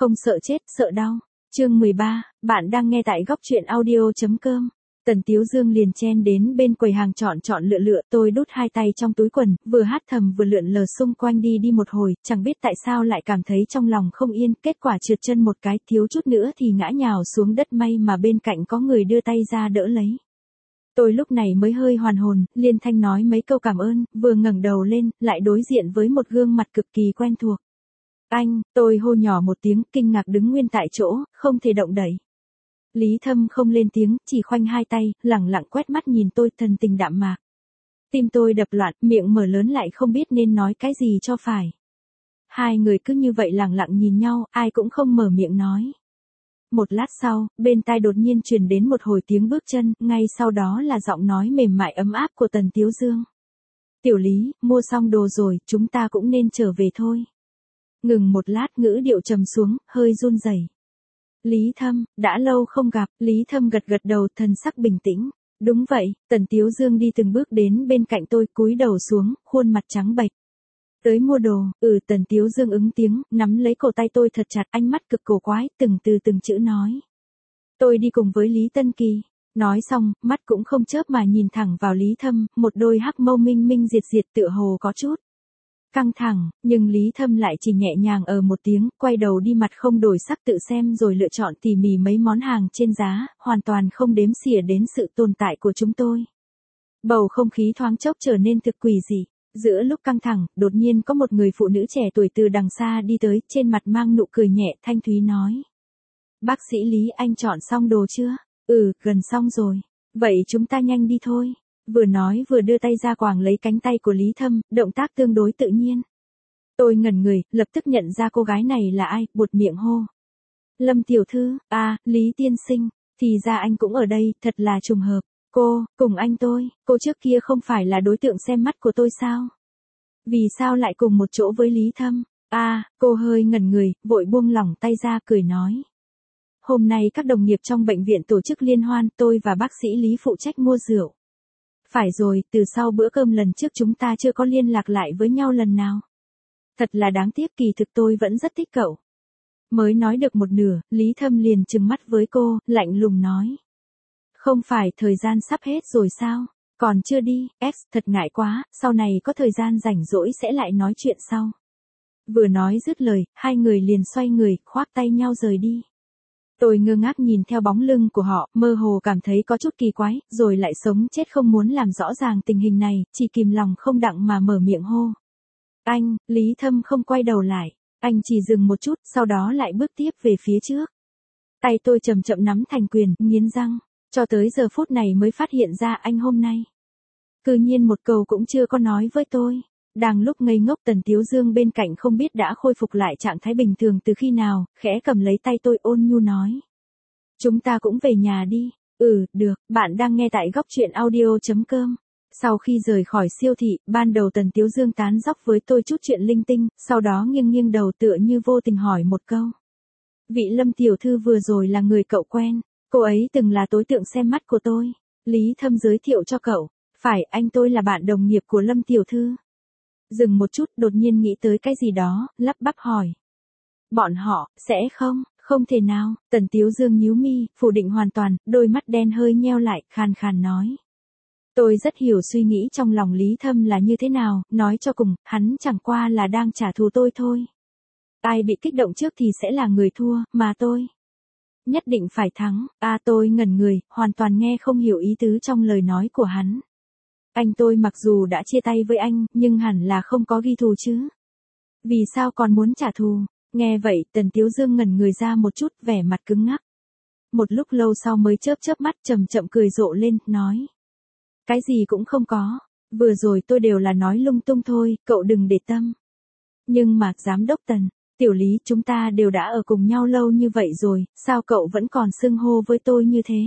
Không sợ chết, sợ đau. Chương 13, bạn đang nghe tại góc truyện audio.com. Tần Tiếu Dương liền chen đến bên quầy hàng chọn lựa, tôi đút hai tay trong túi quần, vừa hát thầm vừa lượn lờ xung quanh đi một hồi, chẳng biết tại sao lại cảm thấy trong lòng không yên, kết quả trượt chân một cái, thiếu chút nữa thì ngã nhào xuống đất, may mà bên cạnh có người đưa tay ra đỡ lấy. Tôi lúc này mới hơi hoàn hồn, liên thanh nói mấy câu cảm ơn, vừa ngẩng đầu lên, lại đối diện với một gương mặt cực kỳ quen thuộc. Anh, tôi hô nhỏ một tiếng, kinh ngạc đứng nguyên tại chỗ, không thể động đậy. Lý Thâm không lên tiếng, chỉ khoanh hai tay, lẳng lặng quét mắt nhìn tôi, thần tình đạm mạc. Tim tôi đập loạn, miệng mở lớn lại không biết nên nói cái gì cho phải. Hai người cứ như vậy lẳng lặng nhìn nhau, ai cũng không mở miệng nói. Một lát sau, bên tai đột nhiên truyền đến một hồi tiếng bước chân, ngay sau đó là giọng nói mềm mại ấm áp của Tần Tiếu Dương. Tiểu Lý, mua xong đồ rồi, chúng ta cũng nên trở về thôi. Ngừng một lát, ngữ điệu trầm xuống, hơi run rẩy. Lý Thâm, đã lâu không gặp. Lý Thâm gật đầu, thần sắc bình tĩnh. Đúng vậy. Tần Tiếu Dương đi từng bước đến bên cạnh tôi, cúi đầu xuống, khuôn mặt trắng bệch. Tới mua đồ. Tần Tiếu Dương ứng tiếng, nắm lấy cổ tay tôi thật chặt, ánh mắt cực cổ quái, từng chữ nói. Tôi đi cùng với Lý Tân Kỳ. Nói xong, mắt cũng không chớp mà nhìn thẳng vào Lý Thâm, một đôi hắc mâu minh minh diệt tựa hồ có chút căng thẳng, nhưng Lý Thâm lại chỉ nhẹ nhàng một tiếng, quay đầu đi, mặt không đổi sắc, tự xem rồi lựa chọn tỉ mỉ mấy món hàng trên giá, hoàn toàn không đếm xỉa đến sự tồn tại của chúng tôi. Bầu không khí thoáng chốc trở nên thực quỷ dị. Giữa lúc căng thẳng, đột nhiên có một người phụ nữ trẻ tuổi từ đằng xa đi tới, trên mặt mang nụ cười nhẹ, thanh thúy nói. Bác sĩ Lý, anh chọn xong đồ chưa? Gần xong rồi. Vậy chúng ta nhanh đi thôi. Vừa nói vừa đưa tay ra quàng lấy cánh tay của Lý Thâm, động tác tương đối tự nhiên. Tôi ngẩn người, lập tức nhận ra cô gái này là ai, buột miệng hô. Lâm tiểu thư, Lý tiên sinh, thì ra anh cũng ở đây, thật là trùng hợp. Cô, cùng anh cô trước kia không phải là đối tượng xem mắt của tôi sao? Vì sao lại cùng một chỗ với Lý Thâm? Cô hơi ngẩn người, vội buông lỏng tay ra, cười nói. Hôm nay các đồng nghiệp trong bệnh viện tổ chức liên hoan, tôi và bác sĩ Lý phụ trách mua rượu. Phải rồi, từ sau bữa cơm lần trước chúng ta chưa có liên lạc lại với nhau lần nào. Thật là đáng tiếc, kỳ thực tôi vẫn rất thích cậu. Mới nói được một nửa, Lý Thâm liền trừng mắt với cô, lạnh lùng nói. Không phải thời gian sắp hết rồi sao? Còn chưa đi, thật ngại quá, sau này có thời gian rảnh rỗi sẽ lại nói chuyện sau. Vừa nói dứt lời, hai người liền xoay người, khoác tay nhau rời đi. Tôi ngơ ngác nhìn theo bóng lưng của họ, mơ hồ cảm thấy có chút kỳ quái, rồi lại sống chết không muốn làm rõ ràng tình hình này, chỉ kìm lòng không đặng mà mở miệng hô. Anh, Lý Thâm không quay đầu lại, anh chỉ dừng một chút, sau đó lại bước tiếp về phía trước. Tay tôi chậm nắm thành quyền, nghiến răng, cho tới giờ phút này mới phát hiện ra anh hôm nay. Cư nhiên một câu cũng chưa có nói với tôi. Đang lúc ngây ngốc, Tần Tiếu Dương bên cạnh không biết đã khôi phục lại trạng thái bình thường từ khi nào, khẽ cầm lấy tay tôi ôn nhu nói. Chúng ta cũng về nhà đi. Được, bạn đang nghe tại góc truyện audio.com. Sau khi rời khỏi siêu thị, ban đầu Tần Tiếu Dương tán dóc với tôi chút chuyện linh tinh, sau đó nghiêng đầu tựa như vô tình hỏi một câu. Vị Lâm tiểu thư vừa rồi là người cậu quen, cô ấy từng là đối tượng xem mắt của tôi. Lý Thâm giới thiệu cho cậu. Phải, anh tôi là bạn đồng nghiệp của Lâm tiểu thư. Dừng một chút, đột nhiên nghĩ tới cái gì đó, lắp bắp hỏi. Bọn họ, sẽ không thể nào. Tần Tiếu Dương nhíu mi, phủ định hoàn toàn, đôi mắt đen hơi nheo lại, khàn khàn nói. Tôi rất hiểu suy nghĩ trong lòng Lý Thâm là như thế nào, nói cho cùng, hắn chẳng qua là đang trả thù tôi thôi. Ai bị kích động trước thì sẽ là người thua, mà tôi nhất định phải thắng. Tôi ngẩn người, hoàn toàn nghe không hiểu ý tứ trong lời nói của hắn. Anh tôi mặc dù đã chia tay với anh, nhưng hẳn là không có ghi thù chứ. Vì sao còn muốn trả thù? Nghe vậy, Tần Tiếu Dương ngẩn người ra một chút, vẻ mặt cứng ngắc. Một lúc lâu sau mới chớp mắt, chậm cười rộ lên, nói. Cái gì cũng không có. Vừa rồi tôi đều là nói lung tung thôi, cậu đừng để tâm. Nhưng mà, giám đốc Tần, Tiểu Lý, chúng ta đều đã ở cùng nhau lâu như vậy rồi, sao cậu vẫn còn xưng hô với tôi như thế?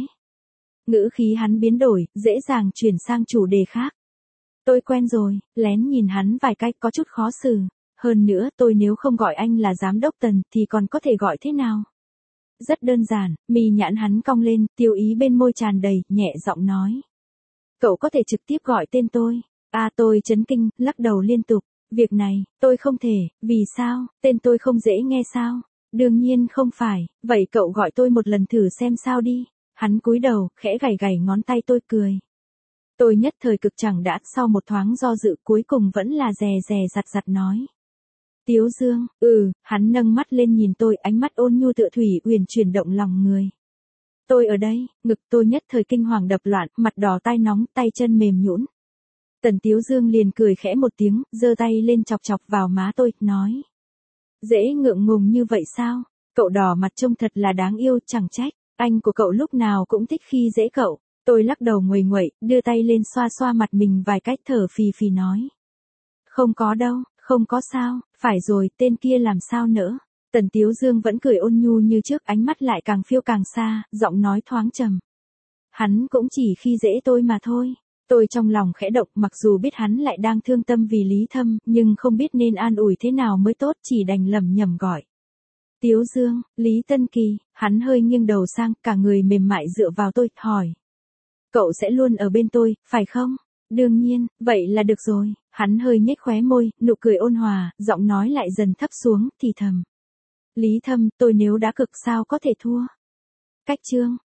Ngữ khí hắn biến đổi, dễ dàng chuyển sang chủ đề khác. Tôi quen rồi, lén nhìn hắn vài cái, có chút khó xử. Hơn nữa, tôi nếu không gọi anh là giám đốc Tần, thì còn có thể gọi thế nào? Rất đơn giản, mì nhãn hắn cong lên, tiêu ý bên môi tràn đầy, nhẹ giọng nói. Cậu có thể trực tiếp gọi tên tôi. Tôi chấn kinh, lắc đầu liên tục. Việc này, tôi không thể, vì sao, tên tôi không dễ nghe sao? Đương nhiên không phải, vậy cậu gọi tôi một lần thử xem sao đi. Hắn cúi đầu, khẽ gảy gảy ngón tay tôi cười. Tôi nhất thời cực chẳng đã, sau một thoáng do dự cuối cùng vẫn là dè dè dặt dặt nói. Tiếu Dương, hắn nâng mắt lên nhìn tôi, ánh mắt ôn nhu tựa thủy uyển chuyển động lòng người. Tôi ở đây, ngực tôi nhất thời kinh hoàng đập loạn, mặt đỏ tai nóng, tay chân mềm nhũn. Tần Tiếu Dương liền cười khẽ một tiếng, giơ tay lên chọc chọc vào má tôi, nói. Dễ ngượng ngùng như vậy sao? Cậu đỏ mặt trông thật là đáng yêu, chẳng trách. Anh của cậu lúc nào cũng thích khi dễ cậu. Tôi lắc đầu nguầy nguậy, đưa tay lên xoa xoa mặt mình vài cách thở phì phì nói. Không có đâu, không có sao, phải rồi, tên kia làm sao nữa. Tần Tiếu Dương vẫn cười ôn nhu như trước, ánh mắt lại càng phiêu càng xa, giọng nói thoáng trầm. Hắn cũng chỉ khi dễ tôi mà thôi. Tôi trong lòng khẽ động, mặc dù biết hắn lại đang thương tâm vì Lý Thâm, nhưng không biết nên an ủi thế nào mới tốt, chỉ đành lẩm nhẩm gọi. Tiếu Dương, Lý Tân Kỳ, hắn hơi nghiêng đầu sang, cả người mềm mại dựa vào tôi, hỏi. Cậu sẽ luôn ở bên tôi, phải không? Đương nhiên, vậy là được rồi. Hắn hơi nhếch khóe môi, nụ cười ôn hòa, giọng nói lại dần thấp xuống, thì thầm. Lý Thâm, tôi nếu đã cực sao có thể thua. Cách chương.